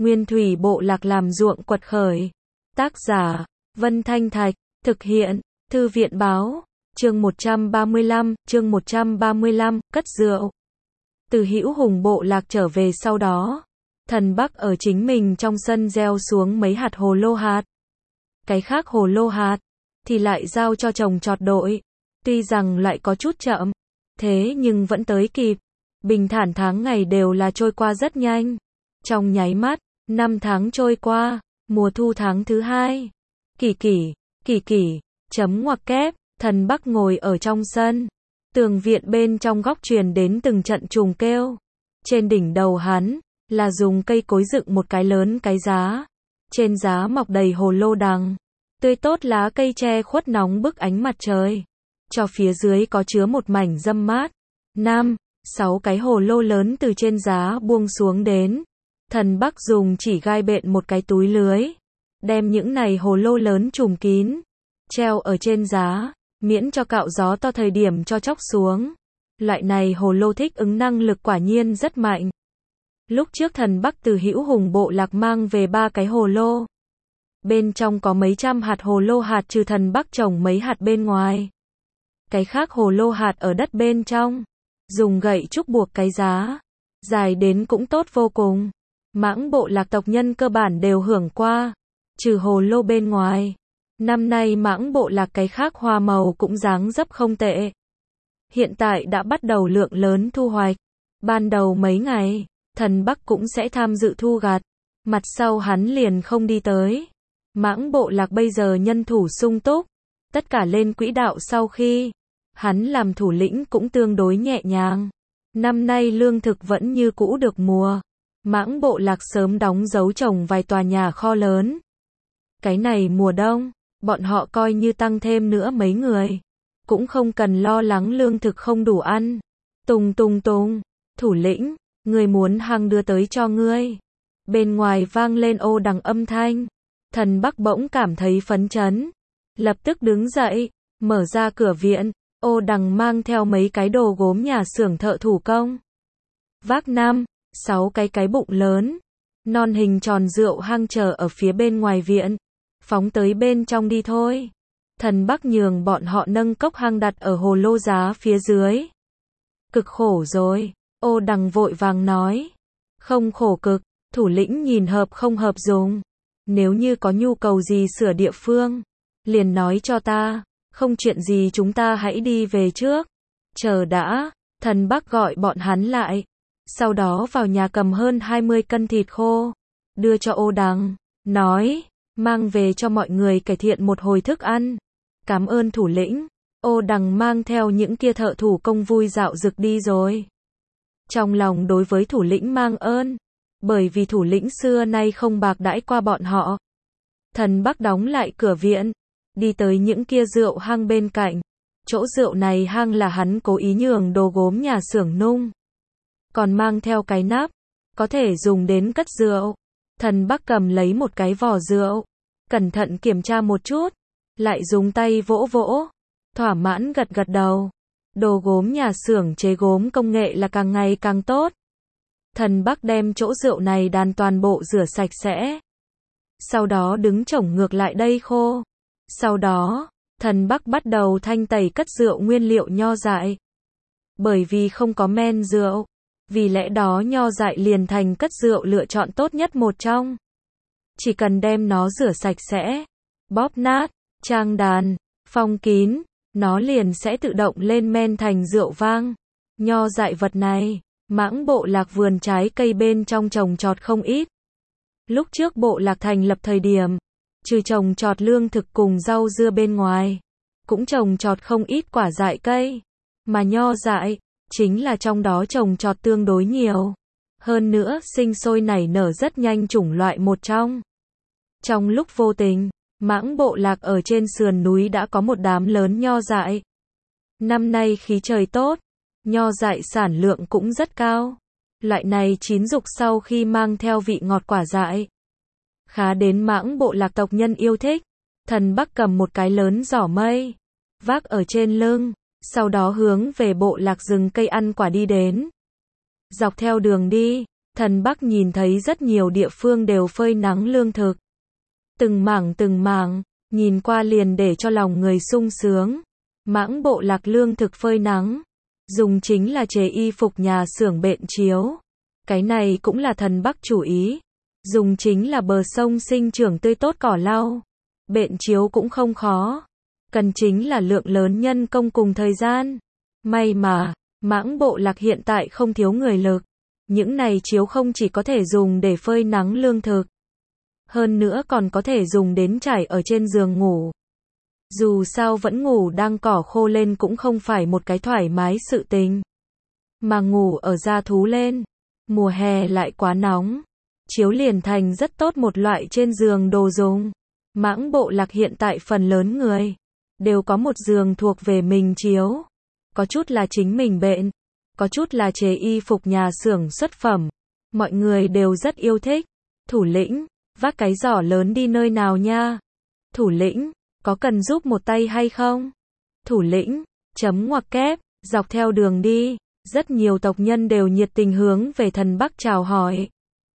Nguyên thủy bộ lạc làm ruộng quật khởi. Tác giả, Vân Thanh Thạch, thực hiện, Thư viện báo, chương 135, cất rượu. Từ Hữu Hùng bộ lạc trở về sau đó, Thần Bắc ở chính mình trong sân gieo xuống mấy hạt hồ lô hạt. Cái khác hồ lô hạt, thì lại giao cho trồng trọt đội. Tuy rằng lại có chút chậm, thế nhưng vẫn tới kịp. Bình thản tháng ngày đều là trôi qua rất nhanh. Trong nháy mắt, 5 tháng trôi qua, mùa thu tháng thứ 2. Kỳ kỳ, chấm ngoặc kép, Thần Bắc ngồi ở trong sân. Tường viện bên trong góc truyền đến từng trận trùng kêu. Trên đỉnh đầu hắn, là dùng cây cối dựng một cái lớn cái giá. Trên giá mọc đầy hồ lô đằng. Tươi tốt lá cây che khuất nóng bức ánh mặt trời. Cho phía dưới có chứa một mảnh râm mát. 5-6 cái hồ lô lớn từ trên giá buông xuống đến. Thần Bắc dùng chỉ gai bện một cái túi lưới. Đem những này hồ lô lớn trùm kín. Treo ở trên giá, miễn cho cạo gió to thời điểm cho chóc xuống. Loại này hồ lô thích ứng năng lực quả nhiên rất mạnh. Lúc trước Thần Bắc từ Hữu Hùng bộ lạc mang về 3 cái hồ lô. Bên trong có mấy trăm hạt hồ lô hạt trừ Thần Bắc trồng mấy hạt bên ngoài. Cái khác hồ lô hạt ở đất bên trong. Dùng gậy trúc buộc cái giá. Dài đến cũng tốt vô cùng. Mãng bộ lạc tộc nhân cơ bản đều hưởng qua. Trừ hồ lô bên ngoài. Năm nay mãng bộ lạc cái khác hoa màu cũng dáng dấp không tệ. Hiện tại đã bắt đầu lượng lớn thu hoạch. Ban đầu mấy ngày, Thần Bắc cũng sẽ tham dự thu gặt. Mặt sau hắn liền không đi tới. Mãng bộ lạc bây giờ nhân thủ sung túc. Tất cả lên quỹ đạo sau khi hắn làm thủ lĩnh cũng tương đối nhẹ nhàng. Năm nay lương thực vẫn như cũ được mùa. Mãng bộ lạc sớm đóng dấu trồng vài tòa nhà kho lớn. Cái này mùa đông, bọn họ coi như tăng thêm nữa mấy người. Cũng không cần lo lắng lương thực không đủ ăn. Tùng, thủ lĩnh, người muốn hàng đưa tới cho ngươi. Bên ngoài vang lên ô đằng âm thanh. Thần Bắc bỗng cảm thấy phấn chấn. Lập tức đứng dậy, mở ra cửa viện. Ô đằng mang theo mấy cái đồ gốm nhà xưởng thợ thủ công. Vác 5-6 cái bụng lớn. Non hình tròn rượu hang chờ ở phía bên ngoài viện. Phóng tới bên trong đi thôi. Thần Bắc nhường bọn họ nâng cốc hang đặt ở hồ lô giá phía dưới. Cực khổ rồi. Ô đằng vội vàng nói. Không khổ cực, thủ lĩnh nhìn hợp không hợp dùng. Nếu như có nhu cầu gì sửa địa phương, liền nói cho ta. Không chuyện gì chúng ta hãy đi về trước. Chờ đã, Thần Bắc gọi bọn hắn lại. Sau đó vào nhà cầm hơn 20 cân thịt khô. Đưa cho ô đằng. Nói, mang về cho mọi người cải thiện một hồi thức ăn. Cảm ơn thủ lĩnh. Ô đằng mang theo những kia thợ thủ công vui dạo rực đi rồi. Trong lòng đối với thủ lĩnh mang ơn. Bởi vì thủ lĩnh xưa nay không bạc đãi qua bọn họ. Thần Bắc đóng lại cửa viện. Đi tới những kia rượu hang bên cạnh. Chỗ rượu này hang là hắn cố ý nhường đồ gốm nhà xưởng nung. Còn mang theo cái nắp. Có thể dùng đến cất rượu. Thần Bắc cầm lấy một cái vỏ rượu. Cẩn thận kiểm tra một chút. Lại dùng tay vỗ vỗ. Thỏa mãn gật đầu. Đồ gốm nhà xưởng chế gốm công nghệ là càng ngày càng tốt. Thần Bắc đem chỗ rượu này đàn toàn bộ rửa sạch sẽ. Sau đó đứng chổng ngược lại đây khô. Sau đó, Thần Bắc bắt đầu thanh tẩy cất rượu nguyên liệu nho dại. Bởi vì không có men rượu, vì lẽ đó nho dại liền thành cất rượu lựa chọn tốt nhất một trong. Chỉ cần đem nó rửa sạch sẽ, bóp nát, trang đàn, phong kín, nó liền sẽ tự động lên men thành rượu vang. Nho dại vật này, mãng bộ lạc vườn trái cây bên trong trồng trọt không ít. Lúc trước bộ lạc thành lập thời điểm, trừ trồng trọt lương thực cùng rau dưa bên ngoài, cũng trồng trọt không ít quả dại cây. Mà nho dại, chính là trong đó trồng trọt tương đối nhiều. Hơn nữa, sinh sôi nảy nở rất nhanh chủng loại một trong. Trong lúc vô tình, mãng bộ lạc ở trên sườn núi đã có một đám lớn nho dại. Năm nay khí trời tốt, nho dại sản lượng cũng rất cao. Loại này chín rục sau khi mang theo vị ngọt quả dại. Khá đến mãng bộ lạc tộc nhân yêu thích. Thần Bắc cầm một cái lớn giỏ mây. Vác ở trên lưng. Sau đó hướng về bộ lạc rừng cây ăn quả đi đến. Dọc theo đường đi, Thần Bắc nhìn thấy rất nhiều địa phương đều phơi nắng lương thực. Từng mảng, nhìn qua liền để cho lòng người sung sướng. Mãng bộ lạc lương thực phơi nắng, dùng chính là chế y phục nhà xưởng bện chiếu. Cái này cũng là thần Bắc chủ ý. Dùng chính là bờ sông sinh trưởng tươi tốt cỏ lau. Bện chiếu cũng không khó. Cần chính là lượng lớn nhân công cùng thời gian. May mà, mãng bộ lạc hiện tại không thiếu người lực. Những này chiếu không chỉ có thể dùng để phơi nắng lương thực. Hơn nữa còn có thể dùng đến trải ở trên giường ngủ. Dù sao vẫn ngủ đang cỏ khô lên cũng không phải một cái thoải mái sự tình. Mà ngủ ở da thú lên, mùa hè lại quá nóng. Chiếu liền thành rất tốt một loại trên giường đồ dùng. Mãng bộ lạc hiện tại phần lớn người đều có một giường thuộc về mình chiếu. Có chút là chính mình bện, có chút là chế y phục nhà xưởng xuất phẩm. Mọi người đều rất yêu thích. Thủ lĩnh, vác cái giỏ lớn đi nơi nào nha? Thủ lĩnh, có cần giúp một tay hay không? Thủ lĩnh, chấm ngoặc kép, dọc theo đường đi, rất nhiều tộc nhân đều nhiệt tình hướng về thần Bắc chào hỏi.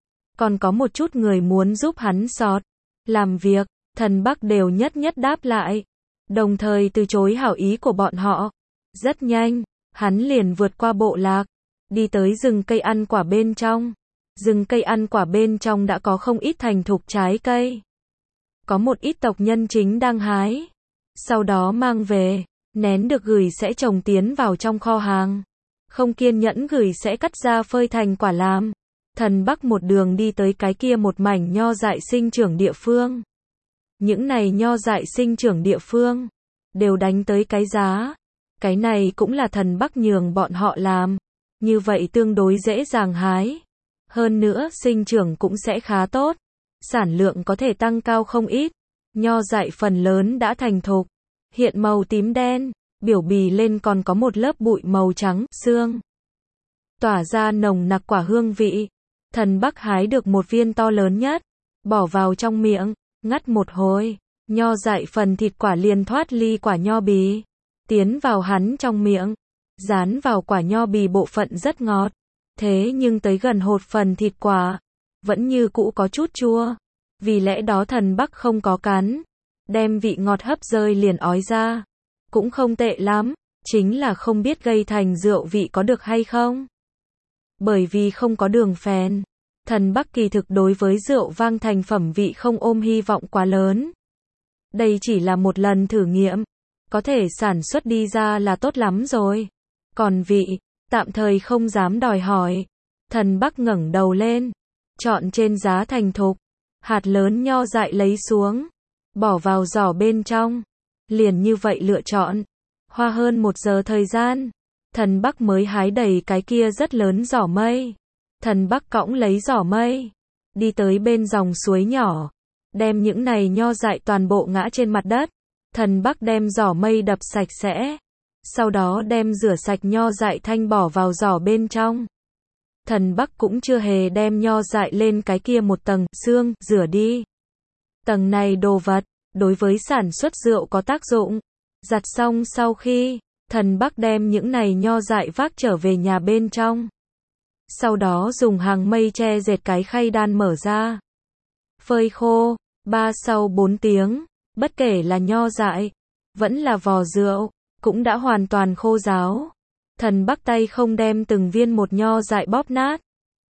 Còn có một chút người muốn giúp hắn sọt, làm việc, thần Bắc đều nhất đáp lại. Đồng thời từ chối hảo ý của bọn họ. Rất nhanh, hắn liền vượt qua bộ lạc, đi tới rừng cây ăn quả bên trong. Rừng cây ăn quả bên trong đã có không ít thành thục trái cây. Có một ít tộc nhân chính đang hái. Sau đó mang về, nén được gửi sẽ trồng tiến vào trong kho hàng. Không kiên nhẫn gửi sẽ cắt ra phơi thành quả làm. Thần Bắc một đường đi tới cái kia một mảnh nho dại sinh trưởng địa phương. Những này nho dại sinh trưởng địa phương đều đánh tới cái giá. Cái này cũng là thần Bắc nhường bọn họ làm. Như vậy tương đối dễ dàng hái. Hơn nữa sinh trưởng cũng sẽ khá tốt. Sản lượng có thể tăng cao không ít. Nho dại phần lớn đã thành thục. Hiện màu tím đen. Biểu bì lên còn có một lớp bụi màu trắng, xương. Tỏa ra nồng nặc quả hương vị. Thần Bắc hái được một viên to lớn nhất. Bỏ vào trong miệng. Ngắt một hồi. Nho dại phần thịt quả liền thoát ly quả nho bì. Tiến vào hắn trong miệng. Dán vào quả nho bì bộ phận rất ngọt. Thế nhưng tới gần hột phần thịt quả. Vẫn như cũ có chút chua. Vì lẽ đó thần Bắc không có cắn. Đem vị ngọt hấp rơi liền ói ra. Cũng không tệ lắm. Chính là không biết gây thành rượu vị có được hay không. Bởi vì không có đường phèn. Thần Bắc kỳ thực đối với rượu vang thành phẩm vị không ôm hy vọng quá lớn. Đây chỉ là một lần thử nghiệm. Có thể sản xuất đi ra là tốt lắm rồi. Còn vị, tạm thời không dám đòi hỏi. Thần Bắc ngẩng đầu lên. Chọn trên giá thành thục. Hạt lớn nho dại lấy xuống. Bỏ vào giỏ bên trong. Liền như vậy lựa chọn. Hoa hơn 1 giờ thời gian. Thần Bắc mới hái đầy cái kia rất lớn giỏ mây. Thần Bắc cõng lấy giỏ mây. Đi tới bên dòng suối nhỏ. Đem những này nho dại toàn bộ ngã trên mặt đất. Thần Bắc đem giỏ mây đập sạch sẽ. Sau đó đem rửa sạch nho dại thanh bỏ vào giỏ bên trong. Thần Bắc cũng chưa hề đem nho dại lên cái kia một tầng xương rửa đi. Tầng này đồ vật đối với sản xuất rượu có tác dụng. Giặt xong sau khi, thần Bắc đem những này nho dại vác trở về nhà bên trong. Sau đó dùng hàng mây tre dệt cái khay đan mở ra. Phơi khô, 3 sau 4 tiếng, bất kể là nho dại, vẫn là vò rượu, cũng đã hoàn toàn khô ráo. Thần Bắc tay không đem từng viên một nho dại bóp nát.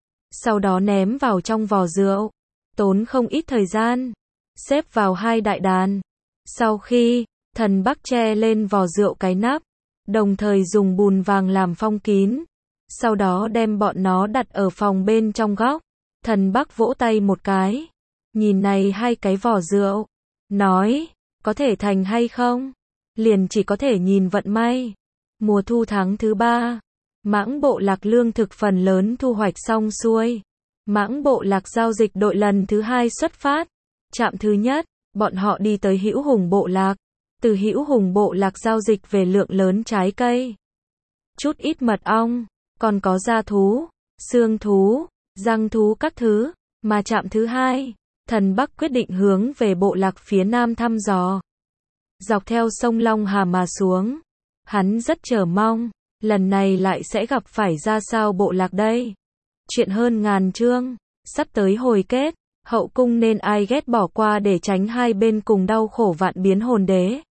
Sau đó ném vào trong vò rượu. Tốn không ít thời gian. Xếp vào 2 đại đàn. Sau khi, thần Bắc che lên vò rượu cái nắp. Đồng thời dùng bùn vàng làm phong kín. Sau đó đem bọn nó đặt ở phòng bên trong góc. Thần Bắc vỗ tay một cái. Nhìn này 2 cái vò rượu. Nói, có thể thành hay không? Liền chỉ có thể nhìn vận may. Mùa thu tháng thứ 3. Mãng bộ lạc lương thực phần lớn thu hoạch xong xuôi. Mãng bộ lạc giao dịch đội lần thứ 2 xuất phát. Trạm thứ nhất, bọn họ đi tới Hữu Hùng bộ lạc. Từ Hữu Hùng bộ lạc giao dịch về lượng lớn trái cây. Chút ít mật ong, còn có da thú, xương thú, răng thú các thứ. Mà trạm thứ 2, thần Bắc quyết định hướng về bộ lạc phía nam thăm dò. Dọc theo sông Long Hà mà xuống. Hắn rất chờ mong, lần này lại sẽ gặp phải ra sao bộ lạc đây. Chuyện hơn ngàn chương, sắp tới hồi kết, hậu cung nên ai ghét bỏ qua để tránh hai bên cùng đau khổ vạn biến hồn đế.